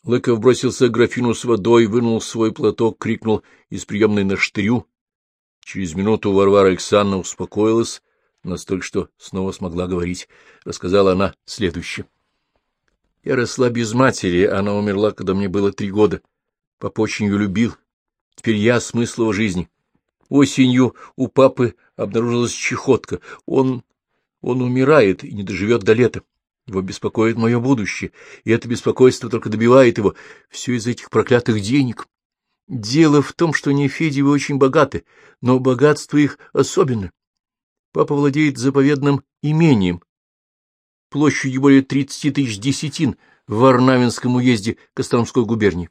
Лыков бросился к графину с водой, вынул свой платок, крикнул из приемной на штырю. Через минуту Варвара Александровна успокоилась, настолько, что снова смогла говорить. Рассказала она следующее. Я росла без матери, она умерла, когда мне было 3 года. Папа очень ее любил. Теперь я — смысл его жизни. Осенью у папы обнаружилась чехотка. Он умирает и не доживет до лета. Его беспокоит мое будущее, и это беспокойство только добивает его. Все из этих проклятых денег. Дело в том, что Нефедьевы очень богаты, но богатство их особенно. Папа владеет заповедным имением, площадью более 30 тысяч десятин в Варнавинском уезде Костромской губернии.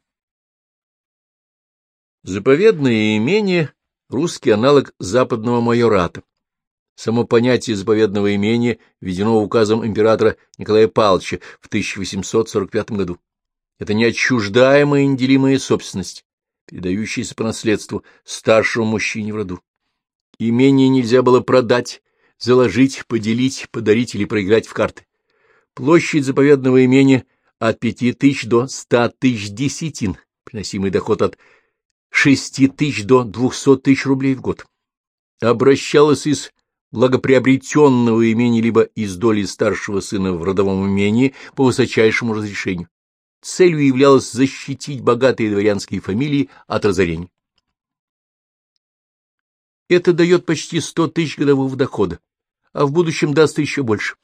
Заповедное имение — русский аналог западного майората. Само понятие заповедного имения введено указом императора Николая Павловича в 1845 году. Это неотчуждаемая и неделимая собственность, передающаяся по наследству старшему мужчине в роду. Имение нельзя было продать, заложить, поделить, подарить или проиграть в карты. Площадь заповедного имения от 5 тысяч до 100 тысяч десятин, приносимый доход от 6 тысяч до 200 тысяч рублей в год. Обращалась из благоприобретенного имения либо из доли старшего сына в родовом имении по высочайшему разрешению. Целью являлось защитить богатые дворянские фамилии от разорения. Это дает почти 100 тысяч годового дохода, а в будущем даст еще больше.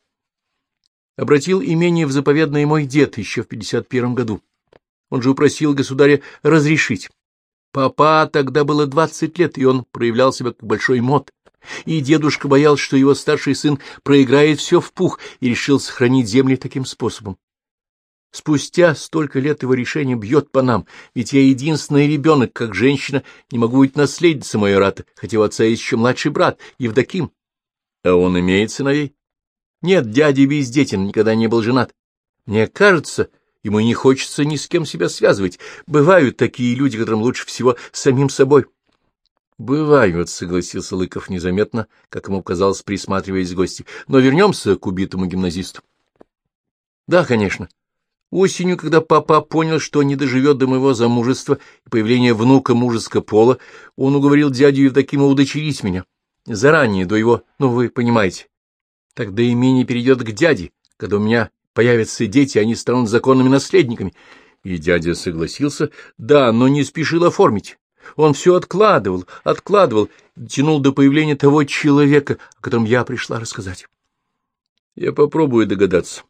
Обратил имение в заповедное мой дед еще в 51 году. Он же упросил государя разрешить. Папа тогда было 20 лет, и он проявлял себя как большой мод. И дедушка боялся, что его старший сын проиграет все в пух, и решил сохранить земли таким способом. Спустя столько лет его решение бьет по нам, ведь я единственный ребенок, как женщина, не могу быть наследницей майората, хотя у отца есть еще младший брат, Евдоким. А он имеет сыновей? Нет, дядя бездетен, никогда не был женат. Мне кажется, ему не хочется ни с кем себя связывать. Бывают такие люди, которым лучше всего самим собой. — Бывают, — согласился Лыков незаметно, как ему казалось, присматриваясь к гости. — Но вернемся к убитому гимназисту. — Да, конечно. Осенью, когда папа понял, что не доживет до моего замужества и появления внука мужеского пола, он уговорил дядю Евдокима удочерить меня. Заранее, до его, вы понимаете. Тогда имение перейдет к дяде. Когда у меня появятся дети, они станут законными наследниками. И дядя согласился, да, но не спешил оформить. Он все откладывал, тянул до появления того человека, о котором я пришла рассказать. Я попробую догадаться.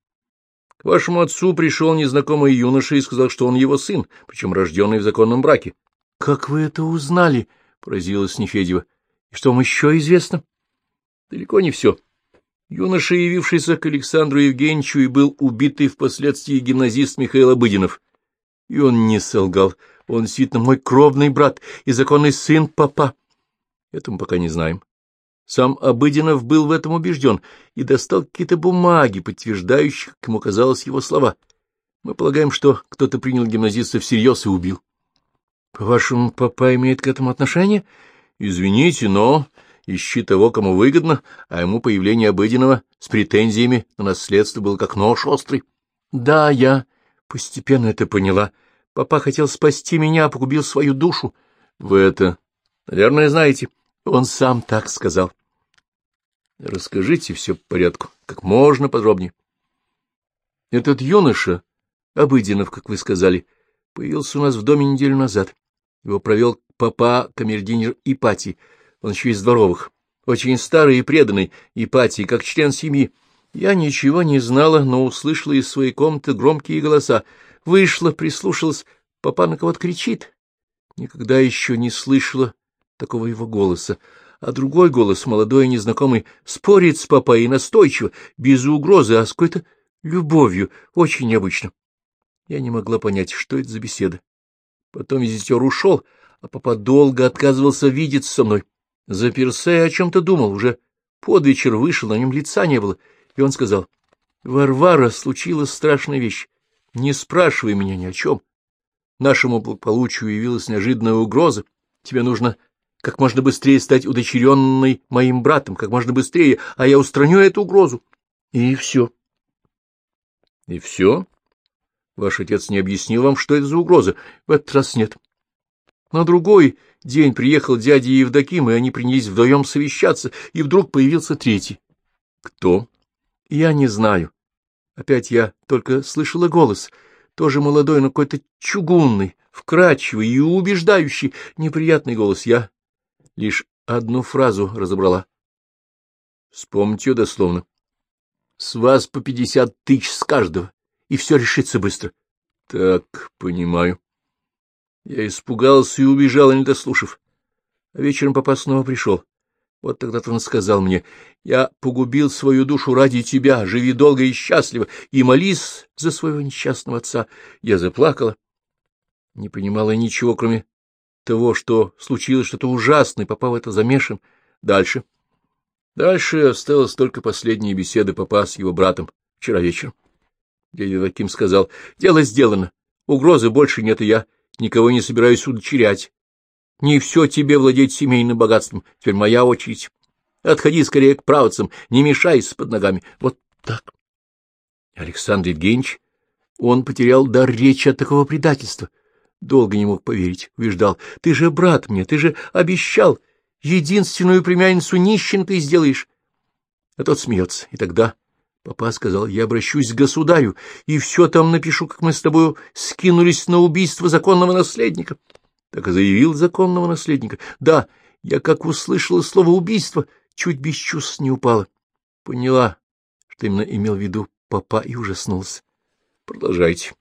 К вашему отцу пришел незнакомый юноша и сказал, что он его сын, причем рожденный в законном браке. — Как вы это узнали? — поразилась Нефедьева. — И что вам еще известно? — Далеко не все. Юноша, явившийся к Александру Евгеньевичу, и был убитый впоследствии гимназист Михаил Обыденов. И он не солгал. Он действительно мой кровный брат и законный сын папа. Это мы пока не знаем. Сам Обыденов был в этом убежден и достал какие-то бумаги, подтверждающие, как ему казалось, его слова. Мы полагаем, что кто-то принял гимназиста всерьез и убил. — По-вашему, папа имеет к этому отношение? — Извините, но ищи того, кому выгодно, а ему появление Обыденного с претензиями на наследство было как нож острый. — Да, я постепенно это поняла. Папа хотел спасти меня, а погубил свою душу. Вы это, наверное, знаете. Он сам так сказал. Расскажите все по порядку, как можно подробнее. Этот юноша, Обыденов, как вы сказали, появился у нас в доме неделю назад. Его провел папа камердинер Ипатий, он еще из дворовых. Очень старый и преданный Ипатий, как член семьи. Я ничего не знала, но услышала из своей комнаты громкие голоса. Вышла, прислушалась, папа на кого-то кричит. Никогда еще не слышала такого его голоса. А другой голос, молодой и незнакомый, спорит с папой и настойчиво, без угрозы, а с какой-то любовью, очень необычно. Я не могла понять, что это за беседа. Потом визитер ушел, а папа долго отказывался видеться со мной. Заперся и о чем-то думал, уже под вечер вышел, на нем лица не было, и он сказал: «Варвара, случилась страшная вещь. Не спрашивай меня ни о чем. Нашему благополучию явилась неожиданная угроза. Тебе нужно как можно быстрее стать удочеренной моим братом, как можно быстрее, а я устраню эту угрозу». И все. — И все? Ваш отец не объяснил вам, что это за угроза? В этот раз нет. На другой день приехал дядя Евдоким, и они принялись вдвоем совещаться, и вдруг появился третий. Кто? Я не знаю. Опять я только слышала голос, тоже молодой, но какой-то чугунный, вкрадчивый и убеждающий, неприятный голос. Я лишь одну фразу разобрала. Вспомните ее дословно. С вас по 50 тысяч с каждого, и все решится быстро. Так, понимаю. Я испугался и убежал, не дослушав. А вечером папа снова пришел. Вот тогда-то он сказал мне: я погубил свою душу ради тебя, живи долго и счастливо, и молись за своего несчастного отца. Я заплакала, не понимала ничего, кроме того, что случилось что-то ужасное, папа в это замешан. Дальше осталась только последняя беседа папа с его братом вчера вечером. Дядя Евдоким сказал: дело сделано, угрозы больше нет, и я никого не собираюсь удочерять. Не все тебе владеть семейным богатством, теперь моя очередь. Отходи скорее к правоцам, не мешайся под ногами. Вот так. Александр Евгеньевич, он потерял дар речи от такого предательства. Долго не мог поверить, убеждал: ты же брат мне, ты же обещал, единственную племянницу нищенкой сделаешь. А тот смеется, и тогда папа сказал: я обращусь к государю и все там напишу, как мы с тобой скинулись на убийство законного наследника. Так и заявил законного наследника. Да, я, как услышала слово «убийство», чуть без чувств не упала. Поняла, что именно имел в виду папа, и ужаснулась. Продолжайте.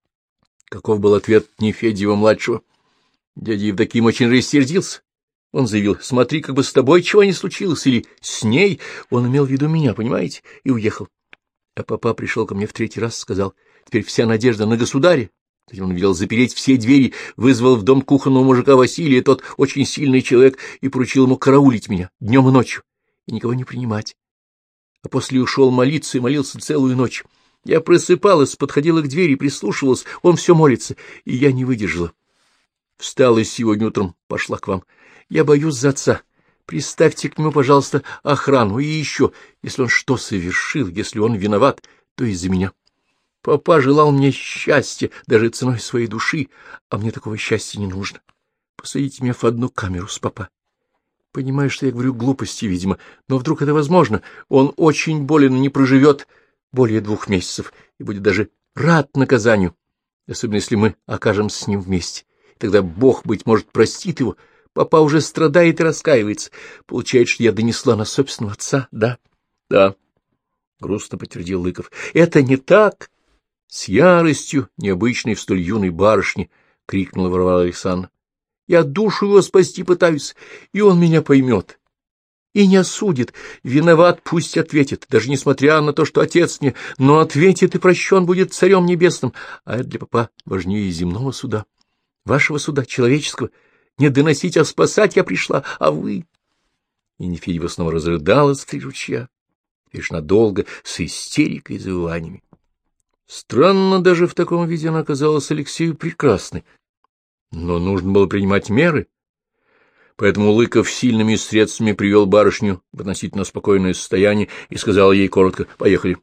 Каков был ответ Нефедьева-младшего? Дядя Евдоким очень рассердился. Он заявил: смотри, как бы с тобой чего не случилось, или с ней. Он имел в виду меня, понимаете, и уехал. А папа пришел ко мне в третий раз, сказал: теперь вся надежда на государя. Он велел запереть все двери, вызвал в дом кухонного мужика Василия, тот очень сильный человек, и поручил ему караулить меня днем и ночью, и никого не принимать. А после ушел молиться и молился целую ночь. Я просыпалась, подходила к двери, прислушивалась, он все молится, и я не выдержала. Встала и сегодня утром пошла к вам. Я боюсь за отца. Приставьте к нему, пожалуйста, охрану, и еще, если он что совершил, если он виноват, то из-за меня. Папа желал мне счастья, даже ценой своей души, а мне такого счастья не нужно. Посадите меня в одну камеру с папа. Понимаю, что я говорю глупости, видимо, но вдруг это возможно. Он очень болен и не проживет более 2 месяцев, и будет даже рад наказанию, особенно если мы окажемся с ним вместе. Тогда Бог, быть может, простит его. Папа уже страдает и раскаивается. Получается, что я донесла на собственного отца, да? Да, — грустно подтвердил Лыков. Это не так. С яростью, необычной в столь юной барышне, крикнула Варвара Александровна. Я душу его спасти пытаюсь, и он меня поймет. И не осудит. Виноват, пусть ответит, даже несмотря на то, что отец мне, но ответит и прощен будет царем небесным. А это для папа важнее земного суда, вашего суда, человеческого. Не доносить, а спасать я пришла, а вы... И Нефедьева снова разрыдалась в 3 ручья, лишь надолго, с истерикой и завываниями. Странно, даже в таком виде она казалась Алексею прекрасной. Но нужно было принимать меры. Поэтому Лыков сильными средствами привел барышню в относительно спокойное состояние и сказал ей коротко: «Поехали».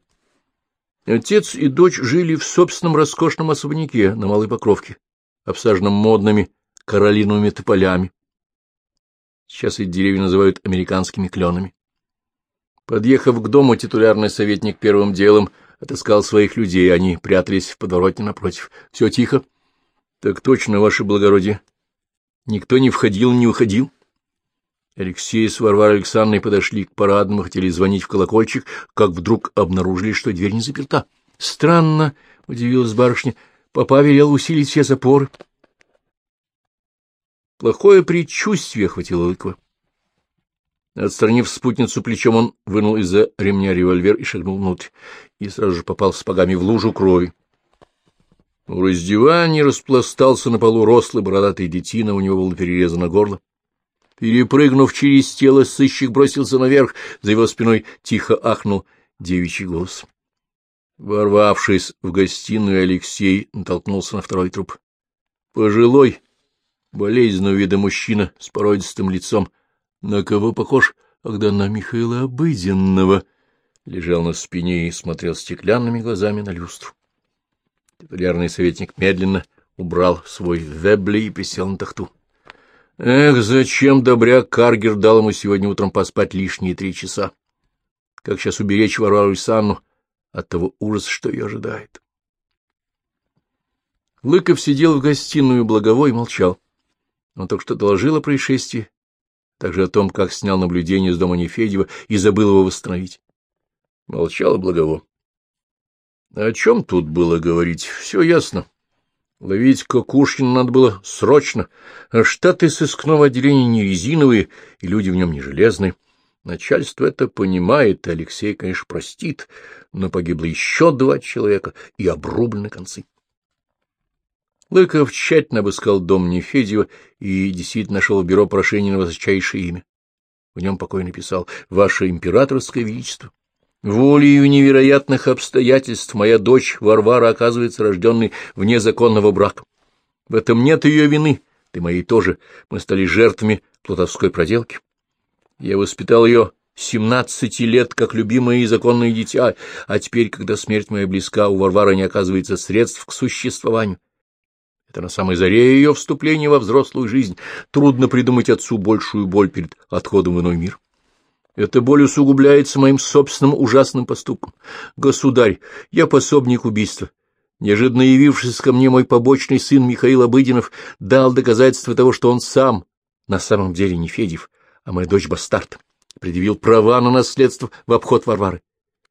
Отец и дочь жили в собственном роскошном особняке на Малой Покровке, обсаженном модными кораллиновыми тополями. Сейчас эти деревья называют американскими кленами. Подъехав к дому, титулярный советник первым делом отыскал своих людей, они прятались в подворотне напротив. — Все тихо? — Так точно, ваше благородие. Никто не входил, не уходил. Алексей с Варварой Александровной подошли к парадному, хотели звонить в колокольчик, как вдруг обнаружили, что дверь не заперта. — Странно, — удивилась барышня, — папа велел усилить все запоры. Плохое предчувствие охватило Лыкова. Отстранив спутницу плечом, он вынул из-за ремня револьвер и шагнул внутрь, и сразу же попал сапогами в лужу крови. У раздевания распластался на полу рослый бородатый детина, у него было перерезано горло. Перепрыгнув через тело, сыщик бросился наверх, за его спиной тихо ахнул девичий голос. Ворвавшись в гостиную, Алексей натолкнулся на второй труп. Пожилой, болезненного вида мужчина с породистым лицом. На кого похож? Когда на Михаила Обыденного. Лежал на спине и смотрел стеклянными глазами на люстру. Титулярный советник медленно убрал свой вебли и присел на тахту. Эх, зачем добряк Каргер дал ему сегодня утром поспать лишние 3 часа? Как сейчас уберечь Варвару Александровну от того ужаса, что ее ожидает? Лыков сидел в гостиную Благово и молчал. Он только что доложил о происшествии, также о том, как снял наблюдение с дома Нефедьева и забыл его восстановить. Молчал Благово. О чем тут было говорить? Все ясно. Ловить Кокушкина надо было срочно, а штаты сыскного отделения не резиновые, и люди в нем не железные. Начальство это понимает, и Алексей, конечно, простит, но погибло еще 2 человека, и обрублены концы. Лыков тщательно обыскал дом Нефедьева и действительно нашел в бюро прошение на высочайшее имя. В нем покойно писал: «Ваше императорское величество, волею невероятных обстоятельств моя дочь Варвара оказывается рожденной вне законного брака. В этом нет ее вины, ты моей тоже. Мы стали жертвами плутовской проделки. Я воспитал ее 17 лет, как любимое и законное дитя, а теперь, когда смерть моя близка, у Варвары не оказывается средств к существованию. Это на самой заре ее вступления во взрослую жизнь. Трудно придумать отцу большую боль перед отходом в иной мир. Эта боль усугубляется моим собственным ужасным поступком. Государь, я пособник убийства. Неожиданно явившись ко мне, мой побочный сын Михаил Обыденов дал доказательство того, что он сам на самом деле Нефедьев, а моя дочь бастард, предъявил права на наследство в обход Варвары.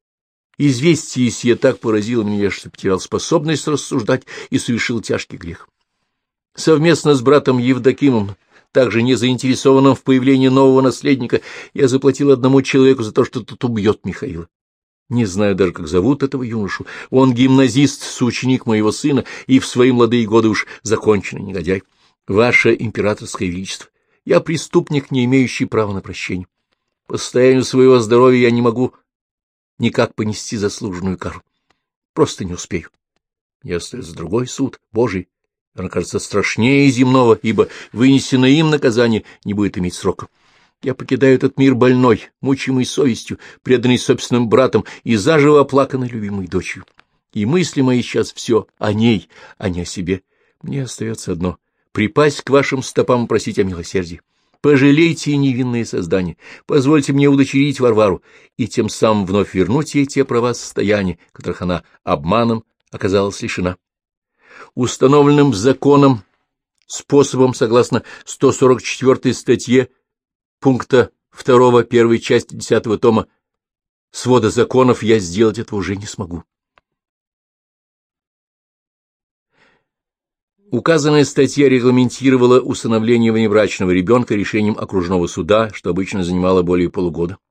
Известие сие так поразило меня, что потерял способность рассуждать и совершил тяжкий грех. Совместно с братом Евдокимом, также не заинтересованным в появлении нового наследника, я заплатил одному человеку за то, что тот убьет Михаила. Не знаю даже, как зовут этого юношу. Он гимназист, соученик моего сына, и в свои молодые годы уж законченный негодяй. Ваше императорское величество, я преступник, не имеющий права на прощение. По состоянию своего здоровья я не могу никак понести заслуженную кару. Просто не успею. Мне остается другой суд, Божий. Он окажется страшнее земного, ибо вынесенное им наказание не будет иметь срока. Я покидаю этот мир больной, мучимый совестью, преданный собственным братом и заживо оплаканной любимой дочерью. И мысли мои сейчас все о ней, а не о себе. Мне остается одно — припасть к вашим стопам и просить о милосердии. Пожалейте невинные создания, позвольте мне удочерить Варвару и тем самым вновь вернуть ей те права состояния, которых она обманом оказалась лишена. Установленным законом, способом, согласно 144 статье пункта 2 первой части 10 тома свода законов, я сделать этого уже не смогу. Указанная статья регламентировала усыновление внебрачного ребенка решением окружного суда, что обычно занимало более полугода.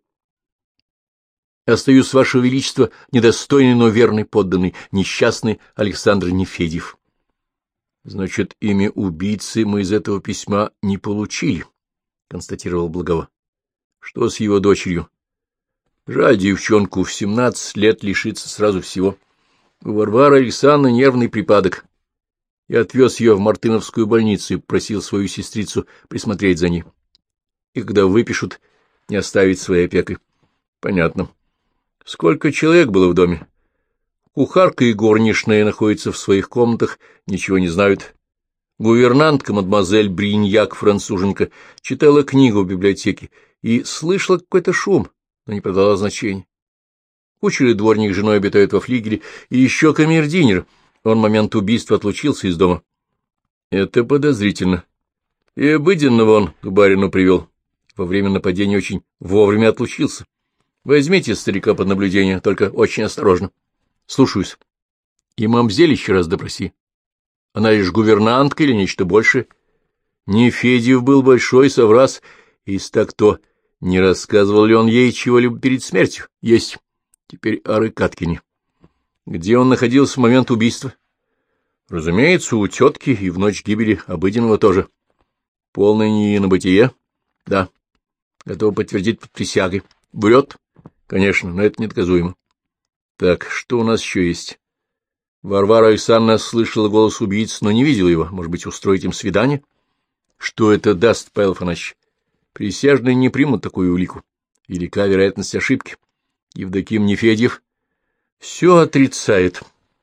Остаюсь, Ваше Величество, недостойный, но верный подданный, несчастный Александр Нефедьев. Значит, имя убийцы мы из этого письма не получили, — констатировал Благово. Что с его дочерью? Жаль девчонку, в 17 лет лишиться сразу всего. У Варвары Александровны нервный припадок. Я отвез ее в Мартыновскую больницу и просил свою сестрицу присмотреть за ней. И когда выпишут, не оставить своей опекой. Понятно. Сколько человек было в доме? Кухарка и горничная находятся в своих комнатах, ничего не знают. Гувернантка, мадемуазель Бриньяк, француженка, читала книгу в библиотеке и слышала какой-то шум, но не придала значения. Кучер и дворник с женой обитают во флигеле, и еще камердинер. Он в момент убийства отлучился из дома. Это подозрительно. И Обыденного он к барину привел. Во время нападения очень вовремя отлучился. Возьмите старика под наблюдение, только очень осторожно. Слушаюсь. И мамзель еще раз допроси. Она лишь гувернантка или нечто большее? Нефедьев был большой соврас, и так то не рассказывал ли он ей чего-либо перед смертью? Есть. Теперь о Рыкаткине. Где он находился в момент убийства? Разумеется, у тетки и в ночь гибели Обыденного тоже. Полное небытие? Да. Готов подтвердить под присягой. Врет? Конечно, но это недоказуемо. Так, что у нас еще есть? Варвара Александровна слышала голос убийц, но не видела его. Может быть, устроить им свидание? Что это даст, Павел Афанасьевич? Присяжные не примут такую улику. Велика вероятность ошибки. Евдоким Нефедьев все отрицает.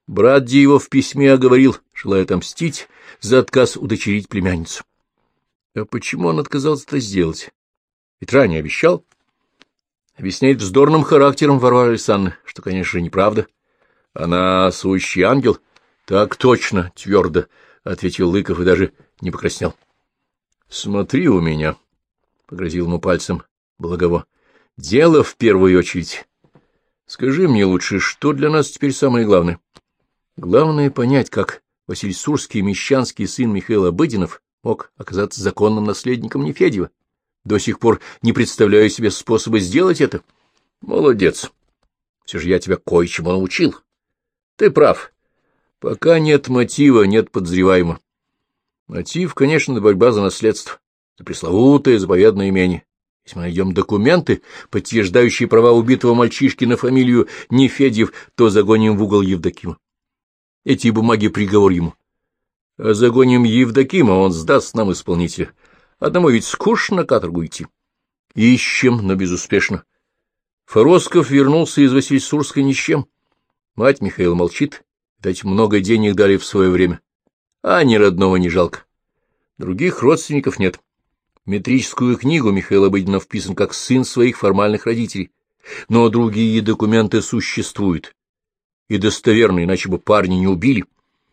Брат его в письме оговорил, желая отомстить за отказ удочерить племянницу. А почему он отказался это сделать? Ведь ранее обещал. Объясняет вздорным характером Варвары Александровны, что, конечно, неправда. Она сущий ангел. — Так точно, твердо, — ответил Лыков и даже не покраснел. — Смотри у меня, — погрозил ему пальцем Благово. — Дело в первую очередь. Скажи мне лучше, что для нас теперь самое главное? Главное понять, как Василий Сурский, мещанский сын Михаил Обыденов, мог оказаться законным наследником Нефедьева. До сих пор не представляю себе способа сделать это. Молодец. Все же я тебя кое-чему научил. Ты прав. Пока нет мотива, нет подозреваемого. Мотив, конечно, борьба за наследство, за пресловутое заповедное имение. Если мы найдем документы, подтверждающие права убитого мальчишки на фамилию Нефедьев, то загоним в угол Евдокима. Эти бумаги — приговор ему. А загоним Евдокима, он сдаст нам исполнителя. Одному ведь скучно на каторгу идти. Ищем, но безуспешно. Форосков вернулся из Васильсурска ни с чем. Мать Михаила молчит, дать много денег дали в свое время. А ни родного не жалко. Других родственников нет. В метрическую книгу Михаил Обыденов вписан как сын своих формальных родителей. Но другие документы существуют. И достоверно, иначе бы парня не убили.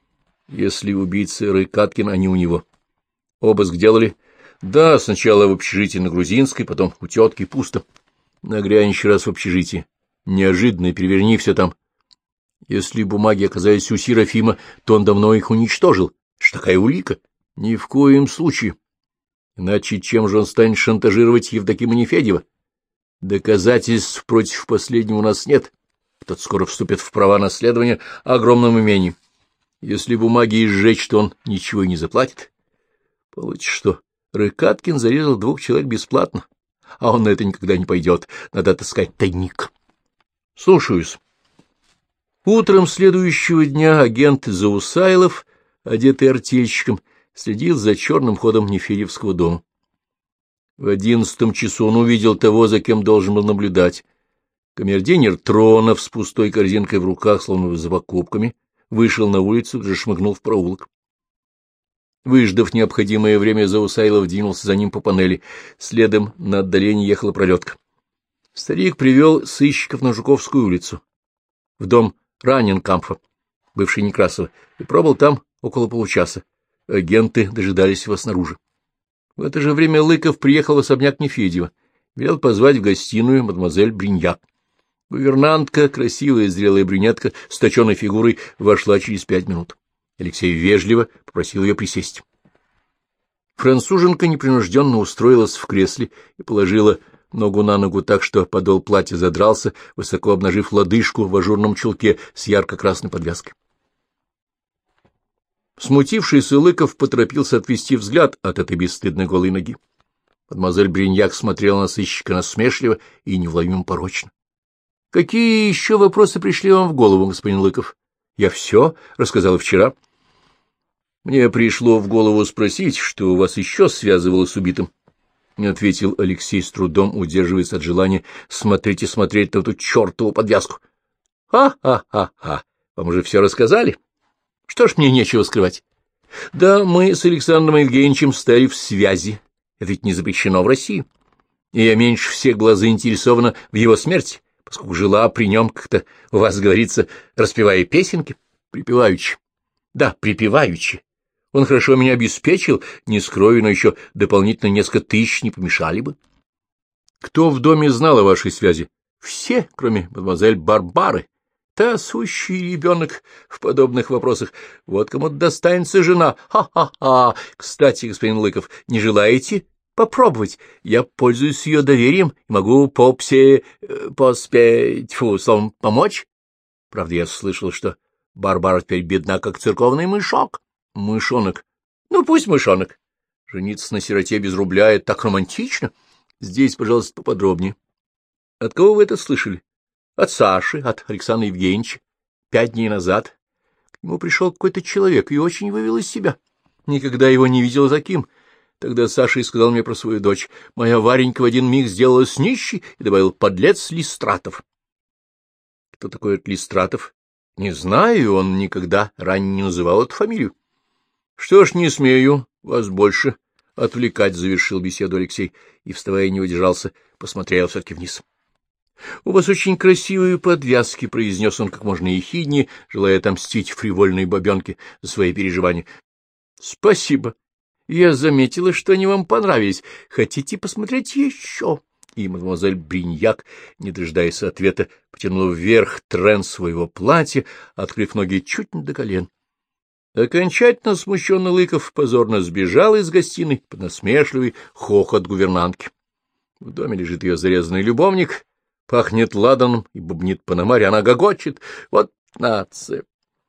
Если убийца Рыкаткин, они у него. Обыск делали? Да, сначала в общежитии на Грузинской, потом у тетки, пусто. Нагрянь еще раз в общежитие. Неожиданно, переверни все там. Если бумаги оказались у Серафима, то он давно их уничтожил. Что такая улика? Ни в коем случае. Иначе чем же он станет шантажировать Евдокима Нефедьева? Доказательств против последнего у нас нет. Тот скоро вступит в права наследования огромным имением. Если бумаги изжечь, то он ничего и не заплатит. Получится, что Рыкаткин зарезал 2 человек бесплатно, а он на это никогда не пойдет. Надо отыскать тайник. Слушаюсь. Утром следующего дня агент Заусайлов, одетый артельщиком, следил за черным ходом Нефедьевского дома. В 11 часу он увидел того, за кем должен был наблюдать. Камердинер Тронов с пустой корзинкой в руках, словно за покупками, вышел на улицу, уже шмыгнул в проулок. Выждав необходимое время, Заусайлов двинулся за ним по панели. Следом на отдалении ехала пролетка. Старик привел сыщиков на Жуковскую улицу, в дом Раненкампфа, бывший Некрасова, и пробыл там около получаса. Агенты дожидались его снаружи. В это же время Лыков приехал в особняк Нефедьева, велел позвать в гостиную мадемуазель Бриньяк. Гувернантка, красивая зрелая брюнетка с точенной фигурой, вошла через 5 минут. Алексей вежливо попросил ее присесть. Француженка непринужденно устроилась в кресле и положила ногу на ногу так, что подол платья задрался, высоко обнажив лодыжку в ажурном чулке с ярко-красной подвязкой. Смутившийся Лыков поторопился отвести взгляд от этой бесстыдной голой ноги. Мадемуазель Бриньяк смотрела на сыщика насмешливо и неуловимо порочно. — Какие еще вопросы пришли вам в голову, господин Лыков? Я все рассказала вчера. — Мне пришло в голову спросить, что вас еще связывало с убитым. — ответил Алексей, с трудом удерживаясь от желания смотреть на эту чертову подвязку. — Ха-ха-ха-ха! Вам уже все рассказали? Что ж мне нечего скрывать? Да, мы с Александром Евгеньевичем стали в связи. Это ведь не запрещено в России. И я меньше всех была заинтересована в его смерти, поскольку жила при нем, как-то у вас говорится, распевая песенки, припеваючи. Да, припеваючи. Он хорошо меня обеспечил, не скрою, но еще дополнительно несколько тысяч не помешали бы. Кто в доме знал о вашей связи? Все, кроме мадемуазель Барбары. Та сущий ребенок в подобных вопросах. Вот кому достанется жена. Ха-ха-ха! Кстати, господин Лыков, не желаете попробовать? Я пользуюсь ее доверием и могу словом, помочь. Правда, я слышал, что Барбара теперь бедна, как церковный мышок. Мышонок. Ну, пусть мышонок. Жениться на сироте без рубля — это так романтично. Здесь, пожалуйста, поподробнее. От кого вы это слышали? От Саши, от Александра Евгеньевича. 5 дней назад к нему пришел какой-то человек и очень вывел из себя. Никогда его не видел таким. Тогда Саша и сказал мне про свою дочь. Моя Варенька в один миг сделалась нищей и добавил подлец Листратов. Кто такой этот Листратов? — Не знаю, он никогда ранее не называл эту фамилию. — Что ж, не смею вас больше отвлекать, — завершил беседу Алексей, и, вставая, не удержался, посмотрел все-таки вниз. — У вас очень красивые подвязки, — произнес он как можно ехиднее, желая отомстить фривольной бабенке за свои переживания. — Спасибо. Я заметила, что они вам понравились. Хотите посмотреть еще? И мадемуазель Бриньяк, не дожидаясь ответа, потянула вверх трен своего платья, открыв ноги чуть не до колен. Окончательно смущенный Лыков позорно сбежал из гостиной под насмешливый хохот гувернантки. В доме лежит ее зарезанный любовник, пахнет ладаном и бубнит Пономарь, она гогочет. Вот нация!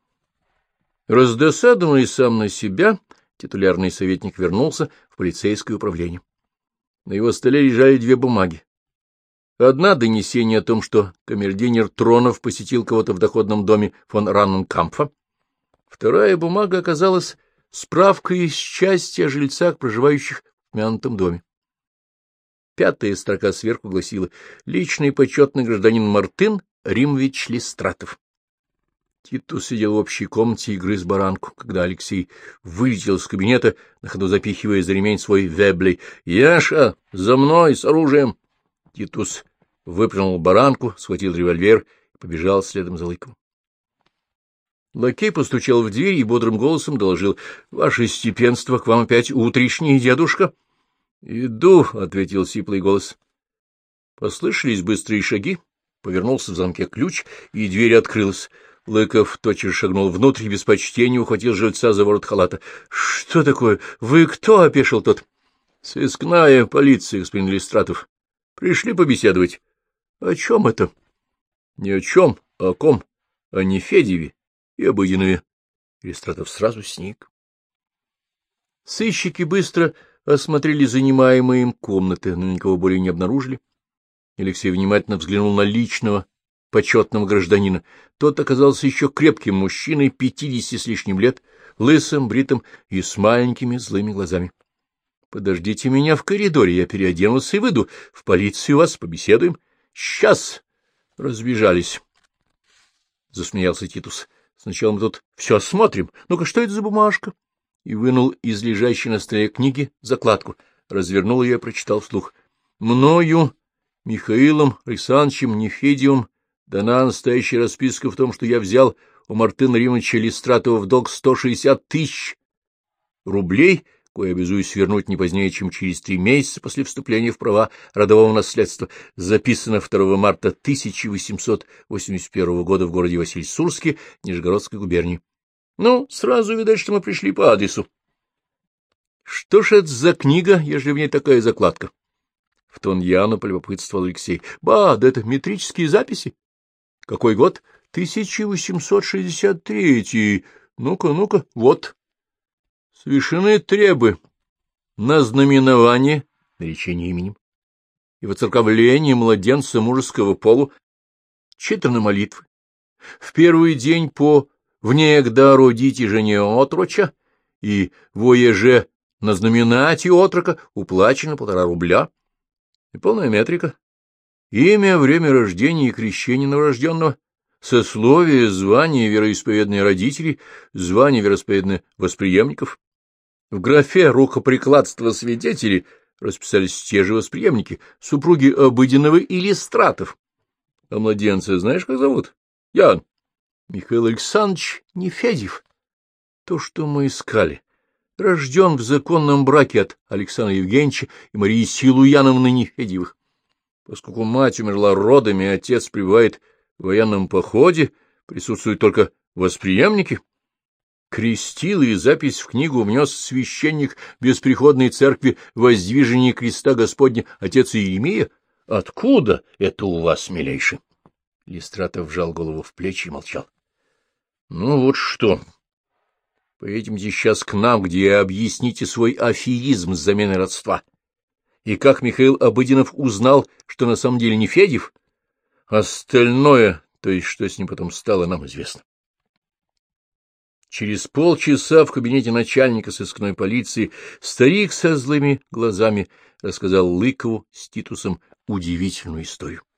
Раздосадованный сам на себя, титулярный советник вернулся в полицейское управление. На его столе лежали две бумаги. Одна — донесение о том, что камердинер Тронов посетил кого-то в доходном доме фон Ранненкампфа. Вторая бумага оказалась справкой из части о жильцах, проживающих в упомянутом доме. Пятая строка сверху гласила: «Личный почетный гражданин Мартын Римович Листратов». Титус сидел в общей комнате и грыз баранку, когда Алексей вылетел из кабинета, на ходу запихивая за ремень свой веблей. — Яша, за мной, с оружием! Титус выплюнул баранку, схватил револьвер и побежал следом за Лыковым. Лакей постучал в дверь и бодрым голосом доложил: — Ваше степенство, к вам опять утренний дедушка. — Иду, — ответил сиплый голос. Послышались быстрые шаги, повернулся в замке ключ, и дверь открылась. Лыков тотчас шагнул внутрь и без почтения ухватил жильца за ворот халата. — Что такое? Вы кто? — опешил тот. — Сыскная полиция, господин Листратов. Пришли побеседовать. — О чем это? — Не о чем, а о ком? О Нефедьеве и Обыденнове. Листратов сразу сник. Сыщики быстро осмотрели занимаемые им комнаты, но никого более не обнаружили. Алексей внимательно взглянул на личного почетного гражданина. Тот оказался еще крепким мужчиной, 50 с лишним лет, лысым, бритым и с маленькими злыми глазами. — Подождите меня в коридоре, я переоденусь и выйду. В полицию вас побеседуем. — Сейчас! Разбежались. — засмеялся Титус. — Сначала мы тут все осмотрим. Ну-ка, что это за бумажка? И вынул из лежащей на столе книги закладку. Развернул ее и прочитал вслух. — Мною, Михаилом Александровичем Нефедьевым, дана настоящая расписка в том, что я взял у Мартына Римовича Листратова в долг 160 тысяч рублей, кое обязуюсь вернуть не позднее, чем через 3 месяца после вступления в права родового наследства, записано 2 марта 1881 года в городе Василь-Сурске, Нижегородской губернии. Ну, сразу видать, что мы пришли по адресу. Что ж это за книга, ежели в ней такая закладка? В тон Яну полюбопытствовал Алексей. Ба, да это метрические записи. Какой год? 1863. Ну-ка, вот. Совершены требы на знаменование, наречение именем, и воцерковление младенца мужеского полу, читаны молитвы. В первый день по внегда родите жене отроча, и воеже на знаменате отрока уплачено 1,5 рубля. И полная метрика. Имя, время рождения и крещения новорожденного, сословие, звание вероисповедные родителей, звание вероисповедные восприемников. В графе рукоприкладства свидетелей расписались те же восприемники, супруги Обыденного и Листратов. А младенца знаешь, как зовут? Ян. Михаил Александрович Нефедьев. То, что мы искали. Рожден в законном браке от Александра Евгеньевича и Марии Силуяновны Нефедьевых. Поскольку мать умерла родами, отец пребывает в военном походе, присутствуют только восприемники. Крестил и запись в книгу внес священник бесприходной церкви Воздвижения креста Господня, отец Иеремия. Откуда это у вас, милейший? Листратов вжал голову в плечи и молчал. — Ну вот что. Поедемте сейчас к нам, где объясните свой аферизм с заменой родства. И как Михаил Обыденнов узнал, что на самом деле Нефедьев? Остальное, то есть что с ним потом стало, нам известно. Через полчаса в кабинете начальника сыскной полиции старик со злыми глазами рассказал Лыкову с Титусом удивительную историю.